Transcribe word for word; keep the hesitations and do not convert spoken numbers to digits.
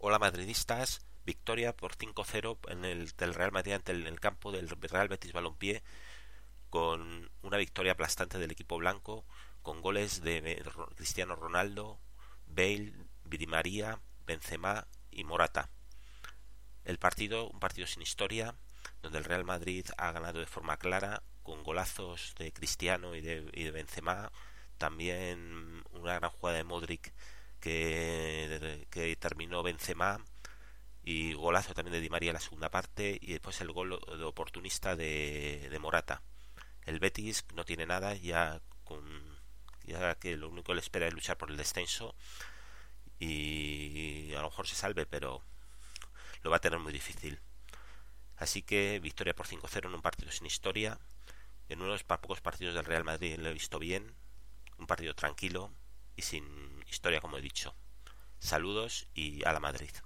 Hola madridistas, victoria por cinco cero en el del Real Madrid ante el, en el campo del Real Betis Balompié, con una victoria aplastante del equipo blanco, con goles de Cristiano Ronaldo, Bale, Di María, Benzema y Morata. El partido, un partido sin historia, donde el Real Madrid ha ganado de forma clara, con golazos de Cristiano y de, y de Benzema, también una gran jugada de Modric que, que terminó Benzema, y golazo también de Di María en la segunda parte, y después el gol de oportunista de, de Morata. El Betis no tiene nada, ya con ya que lo único que le espera es luchar por el descenso, y a lo mejor se salve, pero lo va a tener muy difícil. Así que victoria por cinco cero en un partido sin historia. En uno de los pocos partidos del Real Madrid lo he visto bien, un partido tranquilo y sin historia, como he dicho. Saludos y a la Madrid.